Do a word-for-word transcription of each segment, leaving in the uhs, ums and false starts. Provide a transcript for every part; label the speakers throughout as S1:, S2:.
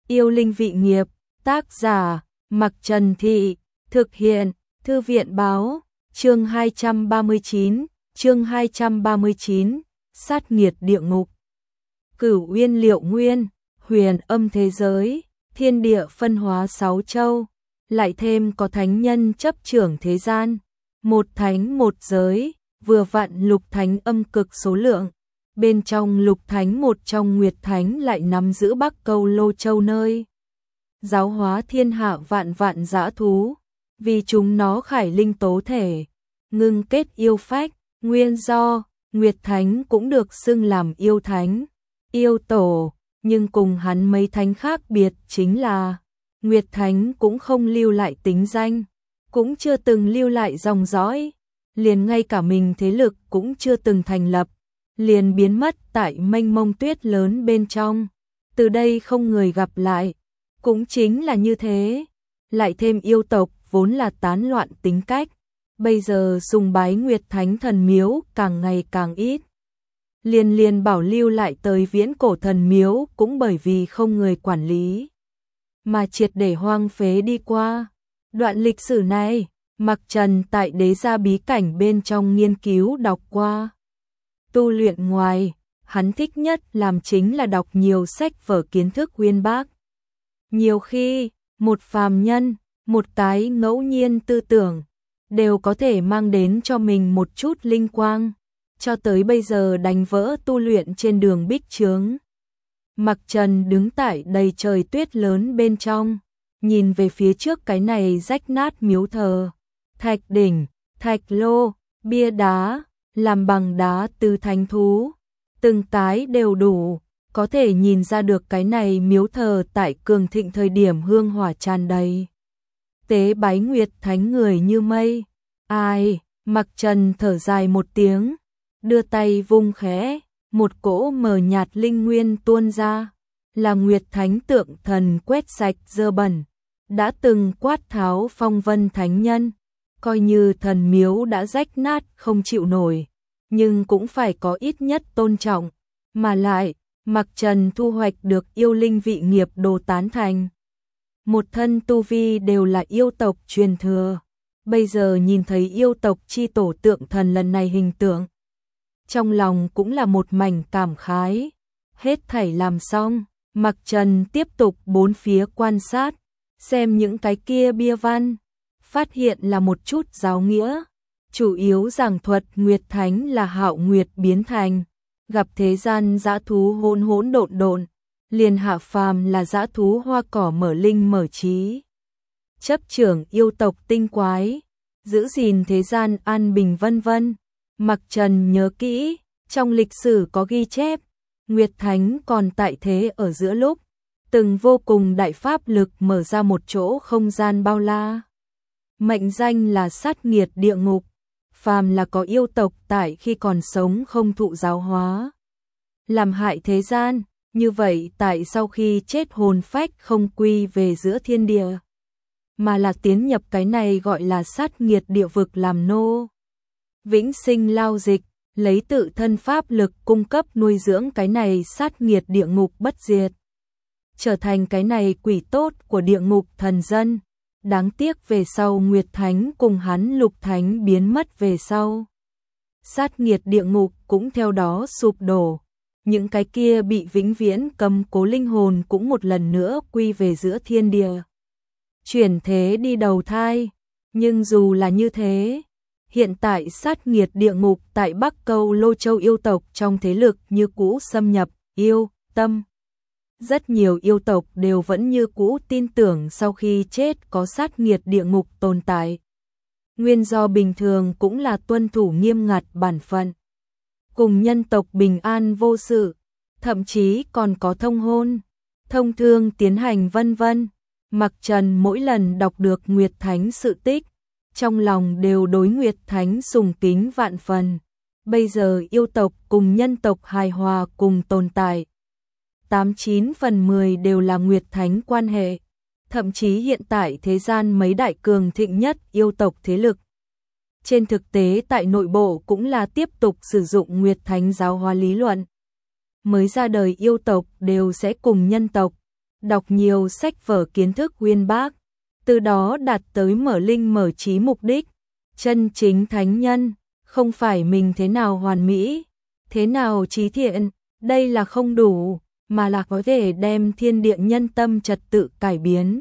S1: Yêu linh vị nghiệp, tác giả, Mặc Trần Thị, thực hiện, Thư viện báo, chương hai trăm ba mươi chín, chương hai trăm ba mươi chín, sát nghiệt địa ngục. Cửu uyên liệu nguyên, huyền âm thế giới, thiên địa phân hóa sáu châu, lại thêm có thánh nhân chấp trưởng thế gian, một thánh một giới, vừa vặn lục thánh âm cực số lượng. Bên trong lục thánh một trong nguyệt thánh lại nắm giữ Bắc Câu Lô Châu nơi giáo hóa thiên hạ vạn vạn dã thú, vì chúng nó khải linh tố thể, ngưng kết yêu phách, nguyên do, nguyệt thánh cũng được xưng làm yêu thánh, yêu tổ, nhưng cùng hắn mấy thánh khác biệt chính là, nguyệt thánh cũng không lưu lại tính danh, cũng chưa từng lưu lại dòng dõi, liền ngay cả mình thế lực cũng chưa từng thành lập, liền biến mất tại mênh mông tuyết lớn bên trong, từ đây không người gặp lại, cũng chính là như thế, lại thêm yêu tộc vốn là tán loạn tính cách, bây giờ sùng bái nguyệt thánh thần miếu càng ngày càng ít. Liền liền bảo lưu lại tới viễn cổ thần miếu cũng bởi vì không người quản lý, mà triệt để hoang phế đi qua. Đoạn lịch sử này, Mặc Trần tại đế gia bí cảnh bên trong nghiên cứu đọc qua. Tu luyện ngoài, hắn thích nhất làm chính là đọc nhiều sách vở kiến thức uyên bác. Nhiều khi, một phàm nhân, một cái ngẫu nhiên tư tưởng, đều có thể mang đến cho mình một chút linh quang, cho tới bây giờ đánh vỡ tu luyện trên đường bích chướng. Mặc Trần đứng tại đầy trời tuyết lớn bên trong, nhìn về phía trước cái này rách nát miếu thờ, thạch đỉnh, thạch lô, bia đá, làm bằng đá từ thánh thú, từng cái đều đủ, có thể nhìn ra được cái này miếu thờ tại cường thịnh thời điểm hương hỏa tràn đầy. Tế bái nguyệt thánh người như mây, ai, Mặc Trần thở dài một tiếng, đưa tay vung khẽ, một cỗ mờ nhạt linh nguyên tuôn ra, là nguyệt thánh tượng thần quét sạch dơ bẩn, đã từng quát tháo phong vân thánh nhân, coi như thần miếu đã rách nát không chịu nổi, nhưng cũng phải có ít nhất tôn trọng, mà lại, Mặc Trần thu hoạch được yêu linh vị nghiệp đồ tán thành. Một thân tu vi đều là yêu tộc truyền thừa, bây giờ nhìn thấy yêu tộc chi tổ tượng thần lần này hình tượng, trong lòng cũng là một mảnh cảm khái. Hết thảy làm xong, Mặc Trần tiếp tục bốn phía quan sát, xem những cái kia bia văn, phát hiện là một chút giáo nghĩa, chủ yếu giảng thuật nguyệt thánh là hạo nguyệt biến thành, gặp thế gian dã thú hỗn hỗn độn độn, liền hạ phàm là dã thú hoa cỏ mở linh mở trí, chấp trưởng yêu tộc tinh quái, giữ gìn thế gian an bình vân vân. Mặc Trần nhớ kỹ, trong lịch sử có ghi chép, nguyệt thánh còn tại thế ở giữa lúc, từng vô cùng đại pháp lực mở ra một chỗ không gian bao la. Mệnh danh là sát nghiệt địa ngục, phàm là có yêu tộc tại khi còn sống không thụ giáo hóa, làm hại thế gian, như vậy tại sau khi chết hồn phách không quy về giữa thiên địa, mà là tiến nhập cái này gọi là sát nghiệt địa vực làm nô. Vĩnh sinh lao dịch, lấy tự thân pháp lực cung cấp nuôi dưỡng cái này sát nghiệt địa ngục bất diệt, trở thành cái này quỷ tốt của địa ngục thần dân. Đáng tiếc về sau nguyệt thánh cùng hắn lục thánh biến mất về sau, sát nghiệt địa ngục cũng theo đó sụp đổ, những cái kia bị vĩnh viễn cầm cố linh hồn cũng một lần nữa quy về giữa thiên địa, chuyển thế đi đầu thai. Nhưng dù là như thế, hiện tại sát nghiệt địa ngục tại Bắc Câu Lô Châu yêu tộc trong thế lực như cũ xâm nhập, yêu, tâm. Rất nhiều yêu tộc đều vẫn như cũ tin tưởng sau khi chết có sát nghiệt địa ngục tồn tại. Nguyên do bình thường cũng là tuân thủ nghiêm ngặt bản phận, cùng nhân tộc bình an vô sự, thậm chí còn có thông hôn, thông thương tiến hành vân vân. Mặc Trần mỗi lần đọc được Nguyệt Thánh sự tích, trong lòng đều đối Nguyệt Thánh sùng kính vạn phần. Bây giờ yêu tộc cùng nhân tộc hài hòa cùng tồn tại, tám chín phần mười đều là Nguyệt Thánh quan hệ, thậm chí hiện tại thế gian mấy đại cường thịnh nhất yêu tộc thế lực. Trên thực tế tại nội bộ cũng là tiếp tục sử dụng Nguyệt Thánh giáo hóa lý luận. Mới ra đời yêu tộc đều sẽ cùng nhân tộc, đọc nhiều sách vở kiến thức uyên bác, từ đó đạt tới mở linh mở trí mục đích. Chân chính thánh nhân, không phải mình thế nào hoàn mỹ, thế nào trí thiện, đây là không đủ, mà là có thể đem thiên địa nhân tâm trật tự cải biến,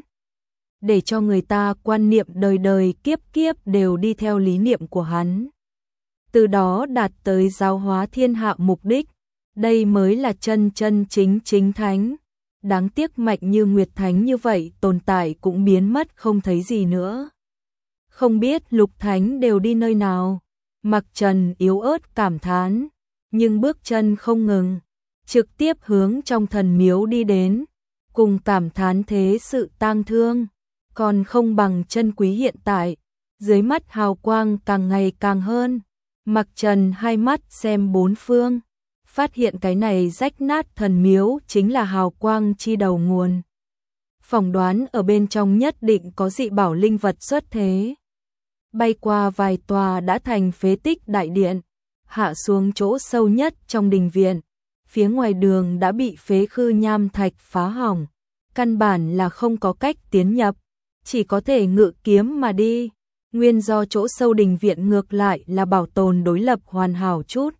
S1: để cho người ta quan niệm đời đời kiếp kiếp đều đi theo lý niệm của hắn. Từ đó đạt tới giáo hóa thiên hạ mục đích, đây mới là chân chân chính chính thánh. Đáng tiếc Mạnh Như Nguyệt Thánh như vậy tồn tại cũng biến mất không thấy gì nữa. Không biết Lục Thánh đều đi nơi nào. Mặc Trần yếu ớt cảm thán, nhưng bước chân không ngừng, trực tiếp hướng trong thần miếu đi đến, cùng cảm thán thế sự tang thương, còn không bằng chân quý hiện tại. Dưới mắt hào quang càng ngày càng hơn, Mặc Trần hai mắt xem bốn phương, phát hiện cái này rách nát thần miếu chính là hào quang chi đầu nguồn. Phỏng đoán ở bên trong nhất định có dị bảo linh vật xuất thế. Bay qua vài tòa đã thành phế tích đại điện, hạ xuống chỗ sâu nhất trong đình viện. Phía ngoài đường đã bị phế khư nham thạch phá hỏng, căn bản là không có cách tiến nhập, chỉ có thể ngự kiếm mà đi. Nguyên do chỗ sâu đình viện ngược lại là bảo tồn đối lập hoàn hảo chút.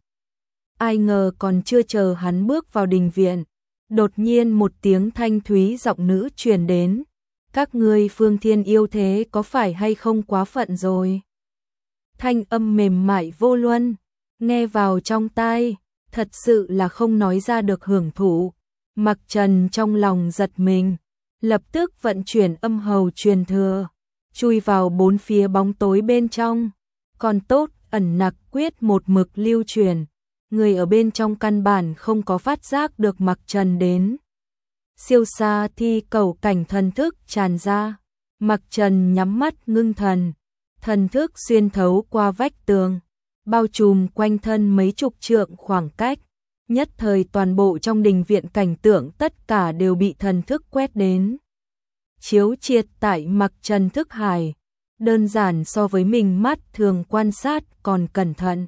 S1: Ai ngờ còn chưa chờ hắn bước vào đình viện, đột nhiên một tiếng thanh thúy giọng nữ truyền đến. Các ngươi Phương Thiên yêu thế có phải hay không quá phận rồi? Thanh âm mềm mại vô luân, nghe vào trong tai, thật sự là không nói ra được hưởng thụ. Mặc Trần trong lòng giật mình, lập tức vận chuyển âm hầu truyền thừa, chui vào bốn phía bóng tối bên trong. Còn tốt, ẩn nặc quyết một mực lưu truyền, người ở bên trong căn bản không có phát giác được Mặc Trần đến. Siêu xa thi cầu cảnh thần thức tràn ra, Mặc Trần nhắm mắt ngưng thần, thần thức xuyên thấu qua vách tường, bao trùm quanh thân mấy chục trượng khoảng cách. Nhất thời toàn bộ trong đình viện cảnh tượng tất cả đều bị thần thức quét đến. Chiếu triệt tại Mặc Trần thức hải, đơn giản so với mình mắt thường quan sát còn cẩn thận.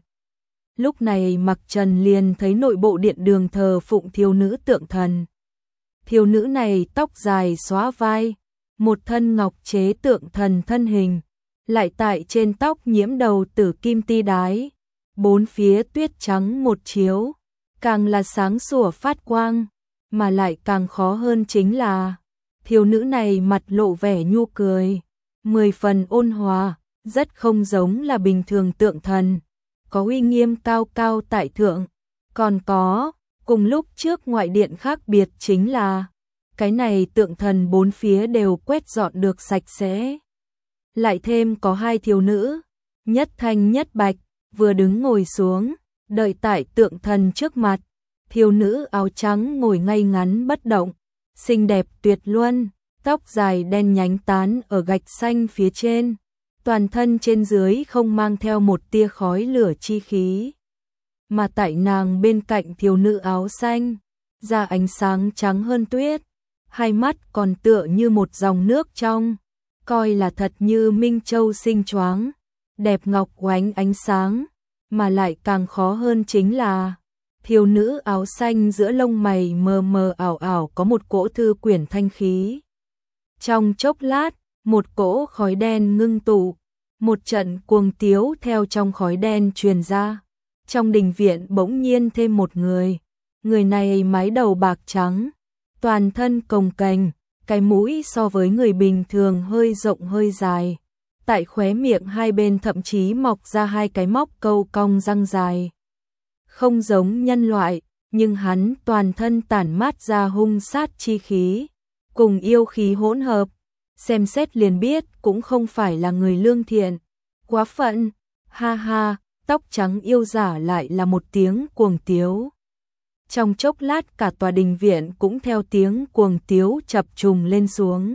S1: Lúc này Mặc Trần liền thấy nội bộ điện đường thờ phụng thiếu nữ tượng thần. Thiếu nữ này tóc dài xóa vai, một thân ngọc chế tượng thần thân hình, lại tại trên tóc nhiễm đầu tử kim ti đái, bốn phía tuyết trắng một chiếu, càng là sáng sủa phát quang, mà lại càng khó hơn chính là thiếu nữ này mặt lộ vẻ nhu cười, mười phần ôn hòa, rất không giống là bình thường tượng thần, có uy nghiêm cao cao tại thượng. Còn có, cùng lúc trước ngoại điện khác biệt chính là, cái này tượng thần bốn phía đều quét dọn được sạch sẽ. Lại thêm có hai thiếu nữ, nhất thanh nhất bạch, vừa đứng ngồi xuống, đợi tại tượng thần trước mặt. Thiếu nữ áo trắng ngồi ngay ngắn bất động, xinh đẹp tuyệt luân, tóc dài đen nhánh tán ở gạch xanh phía trên, toàn thân trên dưới không mang theo một tia khói lửa chi khí. Mà tại nàng bên cạnh thiếu nữ áo xanh, da ánh sáng trắng hơn tuyết, hai mắt còn tựa như một dòng nước trong, coi là thật như minh châu xinh choáng, đẹp ngọc oánh ánh sáng, mà lại càng khó hơn chính là thiếu nữ áo xanh giữa lông mày mờ mờ ảo ảo có một cỗ thư quyển thanh khí. Trong chốc lát, một cỗ khói đen ngưng tụ, một trận cuồng tiếu theo trong khói đen truyền ra. Trong đình viện bỗng nhiên thêm một người, người này mái đầu bạc trắng, toàn thân cồng kềnh, cái mũi so với người bình thường hơi rộng hơi dài, tại khóe miệng hai bên thậm chí mọc ra hai cái móc câu cong răng dài. Không giống nhân loại, nhưng hắn toàn thân tản mát ra hung sát chi khí, cùng yêu khí hỗn hợp, xem xét liền biết cũng không phải là người lương thiện. Quá phận, ha ha, tóc trắng yêu giả lại là một tiếng cuồng tiếu. Trong chốc lát cả tòa đình viện cũng theo tiếng cuồng tiếu chập trùng lên xuống.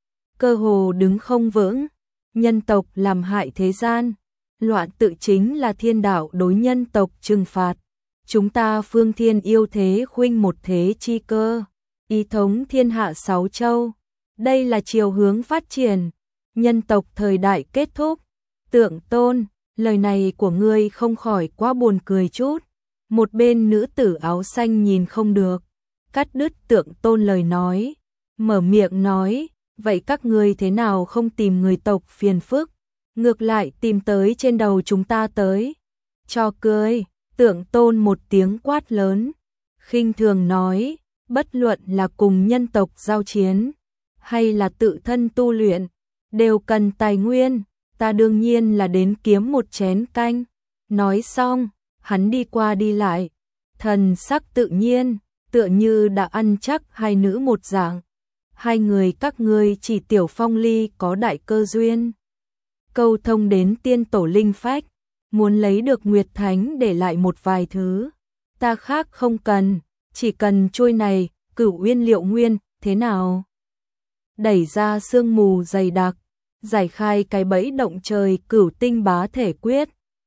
S1: Cơ hồ đứng không vững, nhân tộc làm hại thế gian, loạn tự chính là thiên đạo đối nhân tộc trừng phạt. Chúng ta Phương Thiên yêu thế khuynh một thế chi cơ, ý thống thiên hạ sáu châu. Đây là chiều hướng phát triển, nhân tộc thời đại kết thúc. Tượng Tôn, lời này của ngươi không khỏi quá buồn cười chút. Một bên nữ tử áo xanh nhìn không được, cắt đứt Tượng Tôn lời nói. mở miệng nói, vậy các ngươi thế nào không tìm người tộc phiền phức, ngược lại tìm tới trên đầu chúng ta tới. Cho cười, Tượng Tôn một tiếng quát lớn, khinh thường nói, bất luận là cùng nhân tộc giao chiến, hay là tự thân tu luyện, đều cần tài nguyên, ta đương nhiên là đến kiếm một chén canh. Nói xong, hắn đi qua đi lại, thần sắc tự nhiên, tựa như đã ăn chắc hai nữ một dạng. Hai người các ngươi chỉ tiểu phong ly có đại cơ duyên. Câu thông đến tiên tổ linh phách, muốn lấy được Nguyệt Thánh để lại một vài thứ. Ta khác không cần, chỉ cần trôi này, Cửu Uyên Liệu Nguyên, thế nào? Đẩy ra sương mù dày đặc, giải khai cái bẫy động trời Cửu Tinh Bá Thể Quyết,